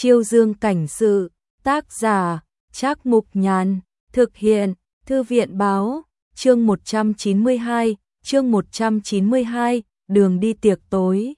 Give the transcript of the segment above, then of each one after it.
Chiêu Dương cảnh sự, tác giả, Trác Mục Nhàn, thực hiện, Thư viện báo, chương 192, đường đi tiệc tối.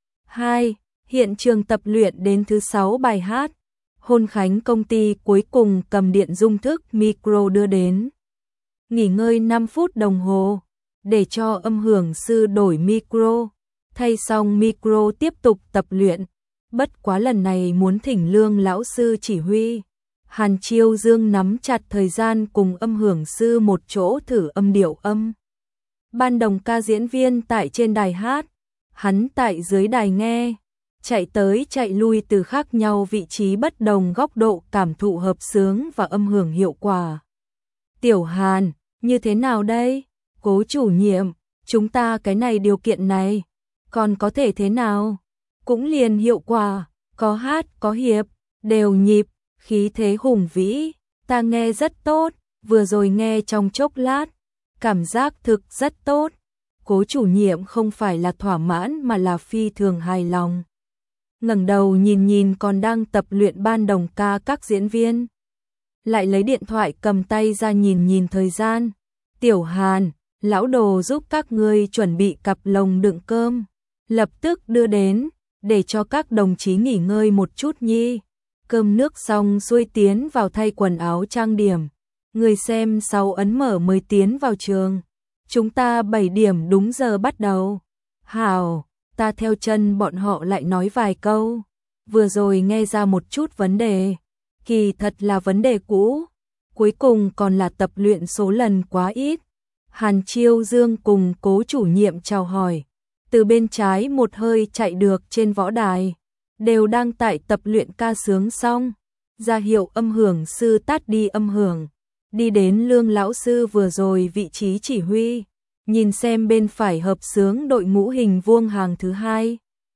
2. Hiện trường tập luyện đến thứ 6 bài hát. Hôn khánh công ty cuối cùng cầm điện dung thức micro đưa đến. Nghỉ ngơi 5 phút đồng hồ, để cho âm hưởng sư đổi micro. Thay xong micro tiếp tục tập luyện. Bất quá lần này muốn thỉnh Lương lão sư chỉ huy. Hàn Chiêu Dương nắm chặt thời gian cùng âm hưởng sư một chỗ thử âm điệu âm. Ban đồng ca diễn viên tại trên đài hát, hắn tại dưới đài nghe, chạy tới chạy lui từ khác nhau vị trí bất đồng góc độ cảm thụ hợp xướng và âm hưởng hiệu quả. Tiểu Hàn, như thế nào đây? Cố chủ nhiệm, chúng ta cái này điều kiện này, còn có thể thế nào? Cũng liền hiệu quả, có hát có hiệp, đều nhịp, khí thế hùng vĩ, ta nghe rất tốt, vừa rồi nghe trong chốc lát, cảm giác thực rất tốt. Cố chủ nhiệm không phải là thỏa mãn mà là phi thường hài lòng. Ngẩng đầu nhìn còn đang tập luyện ban đồng ca các diễn viên. Lại lấy điện thoại cầm tay ra nhìn thời gian. Tiểu Hàn, lão đồ giúp các ngươi chuẩn bị cặp lồng đựng cơm. Lập tức đưa đến, để cho các đồng chí nghỉ ngơi một chút nhi. Cơm nước xong xuôi tiến vào thay quần áo trang điểm. Người xem 6 ấn mở mới tiến vào trường. Chúng ta 7 điểm đúng giờ bắt đầu. Hảo, ta theo chân bọn họ lại nói vài câu. Vừa rồi nghe ra một chút vấn đề. Kỳ thật là vấn đề cũ. Cuối cùng còn là tập luyện số lần quá ít. Hàn Chiêu Dương cùng cố chủ nhiệm chào hỏi. Từ bên trái một hơi chạy được trên võ đài. Đều đang tại tập luyện ca sướng xong. Ra hiệu âm hưởng sư tắt đi âm hưởng. Đi đến Lương lão sư vừa rồi vị trí chỉ huy. Nhìn xem bên phải hợp xướng đội ngũ hình vuông hàng thứ 2.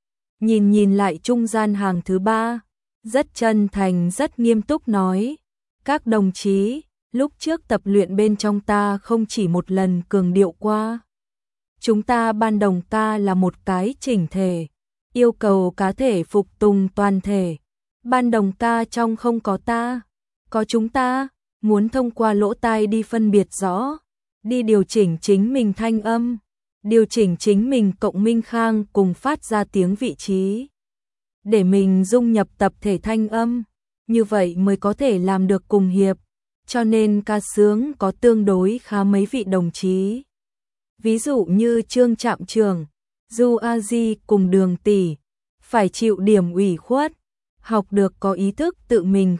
Nhìn lại trung gian hàng thứ 3. Rất chân thành rất nghiêm túc nói. Các đồng chí, lúc trước tập luyện bên trong ta không chỉ một lần cường điệu qua. Chúng ta ban đồng ca là một cái chỉnh thể. Yêu cầu cá thể phục tùng toàn thể. Ban đồng ca trong không có ta, có chúng ta. Muốn thông qua lỗ tai đi phân biệt rõ, đi điều chỉnh chính mình thanh âm, điều chỉnh chính mình cộng minh khang cùng phát ra tiếng vị trí. Để mình dung nhập tập thể thanh âm, như vậy mới có thể làm được cùng hiệp, cho nên ca sướng có tương đối khá mấy vị đồng chí. Ví dụ như Trương Trạm Trường, Du A Di cùng Đường Tỷ, phải chịu điểm ủy khuất, học được có ý thức tự mình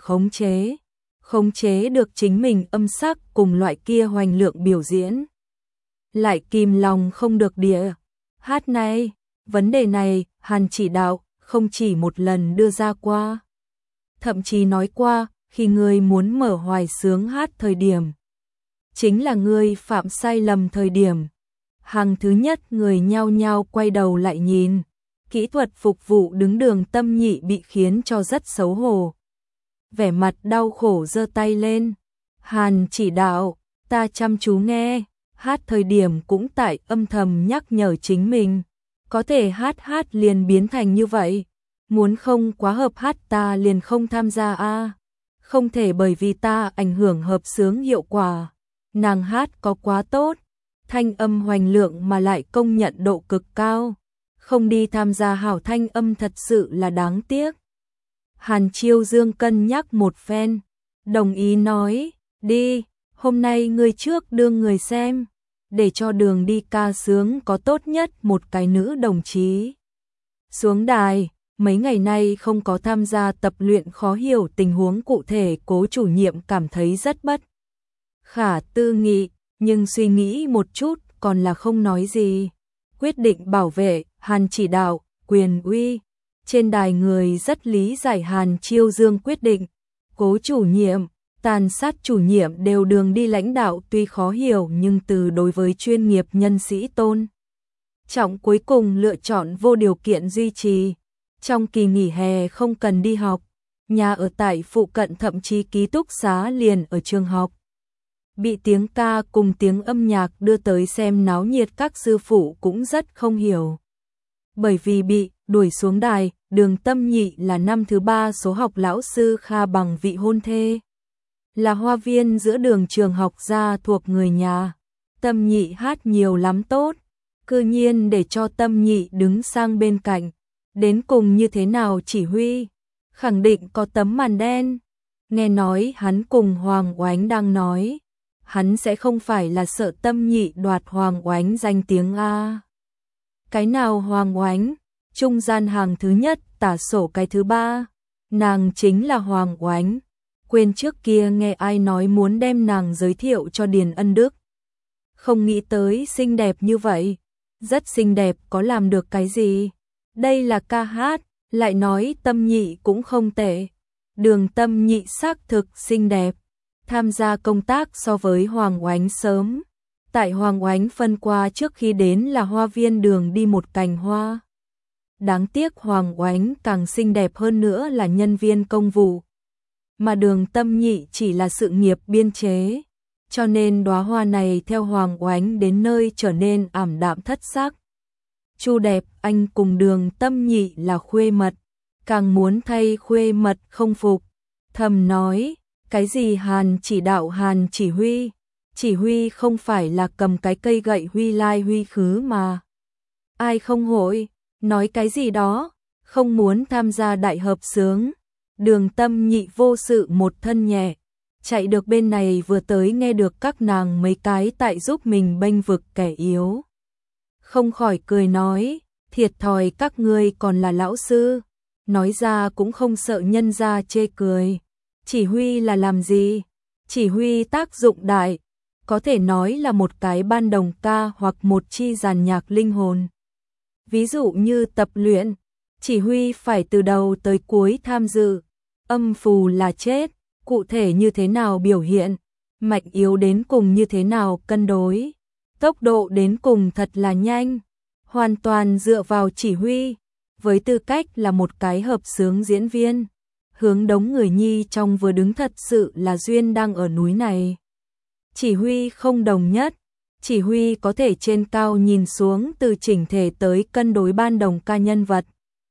khống chế được chính mình âm sắc cùng loại kia hoành lượng biểu diễn. Lại kìm lòng không được địa. Hát này, vấn đề này, Hàn chỉ đạo, không chỉ một lần đưa ra qua. Thậm chí nói qua, khi người muốn mở hoài sướng hát thời điểm. Chính là người phạm sai lầm thời điểm. Hàng thứ nhất người nhao nhao quay đầu lại nhìn. Kỹ thuật phục vụ đứng đường Tâm Nhị bị khiến cho rất xấu hổ. Vẻ mặt đau khổ giơ tay lên. Hàn chỉ đạo, ta chăm chú nghe, hát thời điểm cũng tại âm thầm nhắc nhở chính mình. Có thể hát liền biến thành như vậy. Muốn không quá hợp hát ta liền không tham gia a. Không thể bởi vì ta ảnh hưởng hợp xướng hiệu quả. Nàng hát có quá tốt, thanh âm hoành lượng mà lại công nhận độ cực cao. Không đi tham gia hảo thanh âm thật sự là đáng tiếc. Hàn Chiêu Dương cân nhắc một phen, đồng ý nói, đi, hôm nay ngươi trước đưa người xem, để cho đường đi ca sướng có tốt nhất một cái nữ đồng chí. Xuống đài, mấy ngày nay không có tham gia tập luyện khó hiểu tình huống cụ thể cố chủ nhiệm cảm thấy rất bất khả tư nghị, nhưng suy nghĩ một chút còn là không nói gì. Quyết định bảo vệ, Hàn chỉ đạo, quyền uy. Trên đài người rất lý giải Hàn Chiêu Dương quyết định. Cố chủ nhiệm, tàn sát chủ nhiệm đều đường đi lãnh đạo tuy khó hiểu nhưng từ đối với chuyên nghiệp nhân sĩ tôn trọng cuối cùng lựa chọn vô điều kiện duy trì. Trong kỳ nghỉ hè không cần đi học, nhà ở tại phụ cận thậm chí ký túc xá liền ở trường học. Bị tiếng ca cùng tiếng âm nhạc đưa tới xem náo nhiệt các sư phụ cũng rất không hiểu. Bởi vì bị đuổi xuống đài, Đường Tâm Nhị là năm thứ 3 số học lão sư Kha bằng vị hôn thê. Là hoa viên giữa đường trường học ra thuộc người nhà. Tâm Nhị hát nhiều lắm tốt, cư nhiên để cho Tâm Nhị đứng sang bên cạnh. Đến cùng như thế nào chỉ huy? Khẳng định có tấm màn đen. Nghe nói hắn cùng Hoàng Oánh đang nói, hắn sẽ không phải là sợ Tâm Nhị đoạt Hoàng Oánh danh tiếng a. Cái nào Hoàng Oánh? Trung gian hàng thứ nhất, tả sổ cái thứ 3. Nàng chính là Hoàng Oánh. Quên trước kia nghe ai nói muốn đem nàng giới thiệu cho Điền Ân Đức. Không nghĩ tới xinh đẹp như vậy. Rất xinh đẹp, có làm được cái gì? Đây là ca hát, lại nói Tâm Nhị cũng không tệ. Đường Tâm Nhị xác thực xinh đẹp. Tham gia công tác so với Hoàng Oánh sớm. Tại Hoàng Oánh phân qua trước khi đến là hoa viên đường đi một cành hoa. Đáng tiếc Hoàng Oánh càng xinh đẹp hơn nữa là nhân viên công vụ. Mà Đường Tâm Nhị chỉ là sự nghiệp biên chế. Cho nên đóa hoa này theo Hoàng Oánh đến nơi trở nên ảm đạm thất sắc. Chu Đẹp Anh cùng Đường Tâm Nhị là khuê mật. Càng muốn thay khuê mật không phục. Thầm nói, cái gì Hàn chỉ đạo Hàn chỉ huy. Chỉ huy không phải là cầm cái cây gậy huy lai huy khứ mà. Ai không hội, nói cái gì đó, không muốn tham gia đại hợp xướng. Đường Tâm Nhị vô sự một thân nhẹ, chạy được bên này vừa tới nghe được các nàng mấy cái tại giúp mình bênh vực kẻ yếu. Không khỏi cười nói, thiệt thòi các ngươi còn là lão sư, nói ra cũng không sợ nhân gia chê cười. Chỉ huy là làm gì? Chỉ huy tác dụng đại, có thể nói là một cái ban đồng ca hoặc một chi dàn nhạc linh hồn. Ví dụ như tập luyện, chỉ huy phải từ đầu tới cuối tham dự, âm phù là chết, cụ thể như thế nào biểu hiện, mạnh yếu đến cùng như thế nào cân đối, tốc độ đến cùng thật là nhanh, hoàn toàn dựa vào chỉ huy, với tư cách là một cái hợp xướng diễn viên. Hướng đống người nhi trong vừa đứng thật sự là duyên đang ở núi này. Chỉ huy không đồng nhất, chỉ huy có thể trên cao nhìn xuống từ chỉnh thể tới cân đối ban đồng ca nhân vật.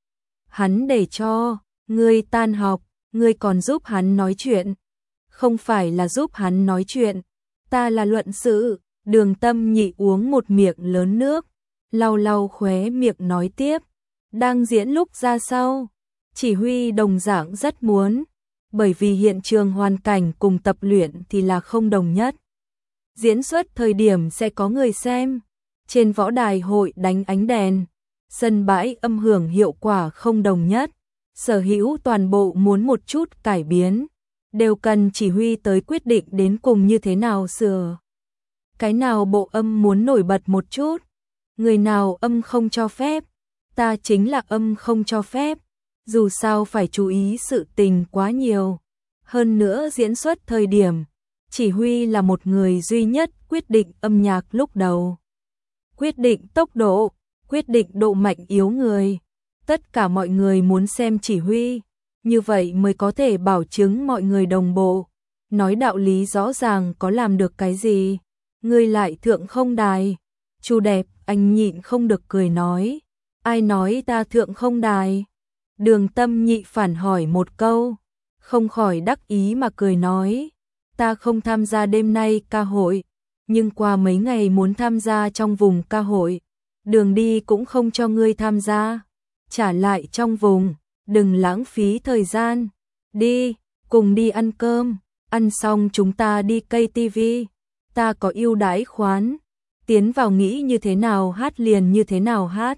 Hắn để cho, ngươi tan học, ngươi còn giúp hắn nói chuyện. Không phải là giúp hắn nói chuyện, ta là luận sự. Đường Tâm Nhị uống một miệng lớn nước, lau lau khóe miệng nói tiếp. Đang diễn lúc ra sau, chỉ huy đồng dạng rất muốn, bởi vì hiện trường hoàn cảnh cùng tập luyện thì là không đồng nhất. Diễn xuất thời điểm sẽ có người xem, trên võ đài hội đánh ánh đèn, sân bãi âm hưởng hiệu quả không đồng nhất, sở hữu toàn bộ muốn một chút cải biến, đều cần chỉ huy tới quyết định đến cùng như thế nào sửa. Cái nào bộ âm muốn nổi bật một chút, người nào âm không cho phép, ta chính là âm không cho phép, dù sao phải chú ý sự tình quá nhiều. Hơn nữa diễn xuất thời điểm, chỉ huy là một người duy nhất quyết định âm nhạc lúc đầu, quyết định tốc độ, quyết định độ mạnh yếu người. Tất cả mọi người muốn xem chỉ huy, như vậy mới có thể bảo chứng mọi người đồng bộ. Nói đạo lý rõ ràng có làm được cái gì, người lại thượng không đài. Chu Đẹp Anh nhịn không được cười nói, ai nói ta thượng không đài? Đường Tâm Nhị phản hỏi một câu, không khỏi đắc ý mà cười nói, ta không tham gia đêm nay ca hội, nhưng qua mấy ngày muốn tham gia trong vùng ca hội, đường đi cũng không cho ngươi tham gia, trả lại trong vùng, đừng lãng phí thời gian, đi, cùng đi ăn cơm, ăn xong chúng ta đi KTV, ta có ưu đãi khoán, tiến vào nghĩ như thế nào hát liền như thế nào hát.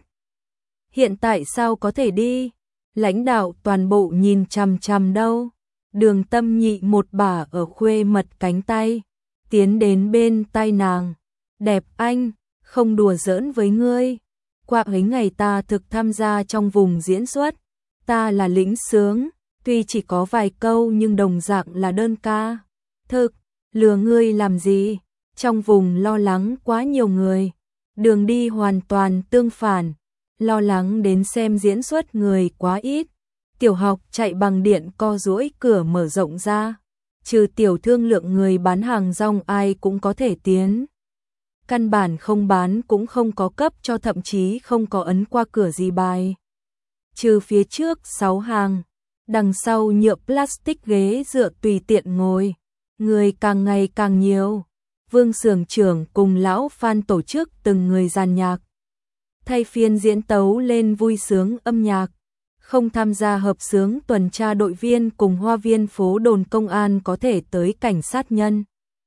Hiện tại sao có thể đi? Lãnh đạo toàn bộ nhìn chằm chằm đâu. Đường Tâm Nhị một bả ở khuê mật cánh tay, tiến đến bên tai nàng. Đẹp Anh, không đùa giỡn với ngươi. Qua ấy ngày ta thực tham gia trong vùng diễn xuất, ta là lĩnh sướng, tuy chỉ có vài câu nhưng đồng dạng là đơn ca. Thực, lừa ngươi làm gì? Trong vùng lo lắng quá nhiều người. Đường đi hoàn toàn tương phản, lo lắng đến xem diễn xuất người quá ít. Tiểu học chạy bằng điện co duỗi cửa mở rộng ra, trừ tiểu thương lượng người bán hàng rong ai cũng có thể tiến. Căn bản không bán cũng không có cấp cho, thậm chí không có ấn qua cửa gì bài. trừ phía trước 6 hàng, đằng sau nhựa plastic ghế dựa tùy tiện ngồi, người càng ngày càng nhiều. Vương xưởng trưởng cùng lão Phan tổ chức từng người dàn nhạc, thay phiên diễn tấu lên vui sướng âm nhạc. Không tham gia hợp xướng tuần tra đội viên cùng hoa viên phố đồn công an có thể tới cảnh sát nhân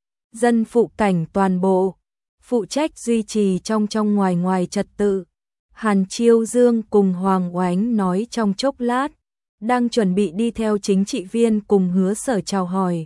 dân phụ cảnh toàn bộ, phụ trách duy trì trong ngoài ngoài trật tự. Hàn Chiêu Dương cùng Hoàng Oánh nói trong chốc lát, đang chuẩn bị đi theo chính trị viên cùng Hứa Sở chào hỏi.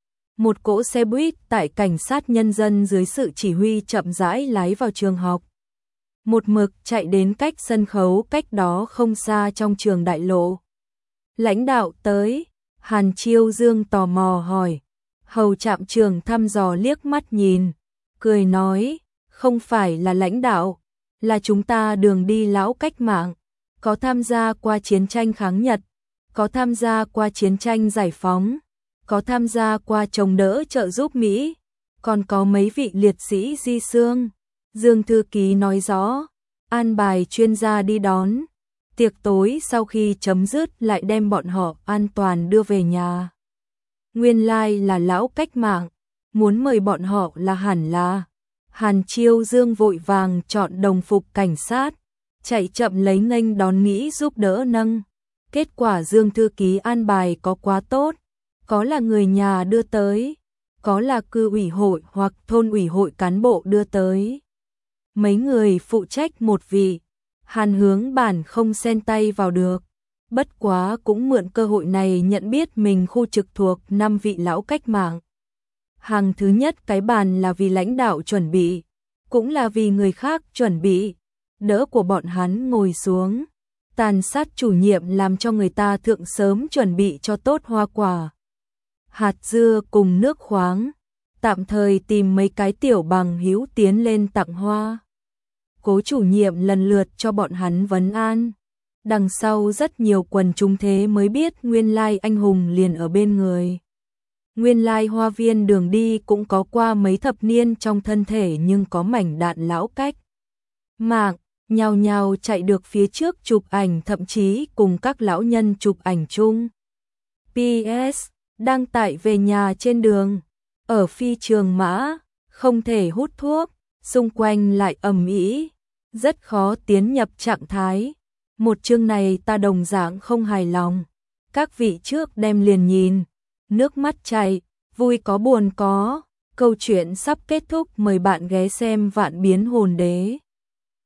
Một cỗ xe buýt tại cảnh sát nhân dân dưới sự chỉ huy chậm rãi lái vào trường học. Một mực chạy đến cách sân khấu cách đó không xa trong trường đại lộ. Lãnh đạo tới, Hàn Chiêu Dương tò mò hỏi. Hầu trạm trưởng thăm dò liếc mắt nhìn, cười nói, không phải là lãnh đạo, là chúng ta đường đi lão cách mạng, có tham gia qua chiến tranh kháng Nhật, có tham gia qua chiến tranh giải phóng, có tham gia qua chống đỡ trợ giúp Mỹ, còn có mấy vị liệt sĩ di xương. Dương thư ký nói rõ, an bài chuyên gia đi đón, tiệc tối sau khi chấm dứt lại đem bọn họ an toàn đưa về nhà. Nguyên lai là lão cách mạng, muốn mời bọn họ là hẳn là. Hàn Chiêu Dương vội vàng chọn đồng phục cảnh sát, chạy chậm lấy nghênh đón nghĩ giúp đỡ nâng. Kết quả Dương thư ký an bài có quá tốt, có là người nhà đưa tới, có là cư ủy hội hoặc thôn ủy hội cán bộ đưa tới. Mấy người phụ trách một vị, Hàn Hướng bản không xen tay vào được, bất quá cũng mượn cơ hội này nhận biết mình khu trực thuộc 5 vị lão cách mạng. Hàng thứ nhất cái bàn là vì lãnh đạo chuẩn bị, cũng là vì người khác chuẩn bị, đỡ của bọn hắn ngồi xuống. Tàn sát chủ nhiệm làm cho người ta thượng sớm chuẩn bị cho tốt hoa quả, hạt dưa cùng nước khoáng, tạm thời tìm mấy cái tiểu bằng hữu tiến lên tặng hoa. Cố chủ nhiệm lần lượt cho bọn hắn vấn an. Đằng sau rất nhiều quần chúng thế mới biết nguyên lai anh hùng liền ở bên người. Nguyên lai hoa viên đường đi cũng có qua mấy thập niên trong thân thể nhưng có mảnh đạn lão cách mạng, nhào nhào chạy được phía trước chụp ảnh, thậm chí cùng các lão nhân chụp ảnh chung. PS, đang tại về nhà trên đường, ở phi trường mã, không thể hút thuốc, xung quanh lại ầm ĩ, rất khó tiến nhập trạng thái. Một chương này ta đồng dạng không hài lòng. Các vị trước đem liền nhìn, nước mắt chảy, vui có buồn có. Câu chuyện sắp kết thúc, mời bạn ghé xem Vạn Biến Hồn Đế.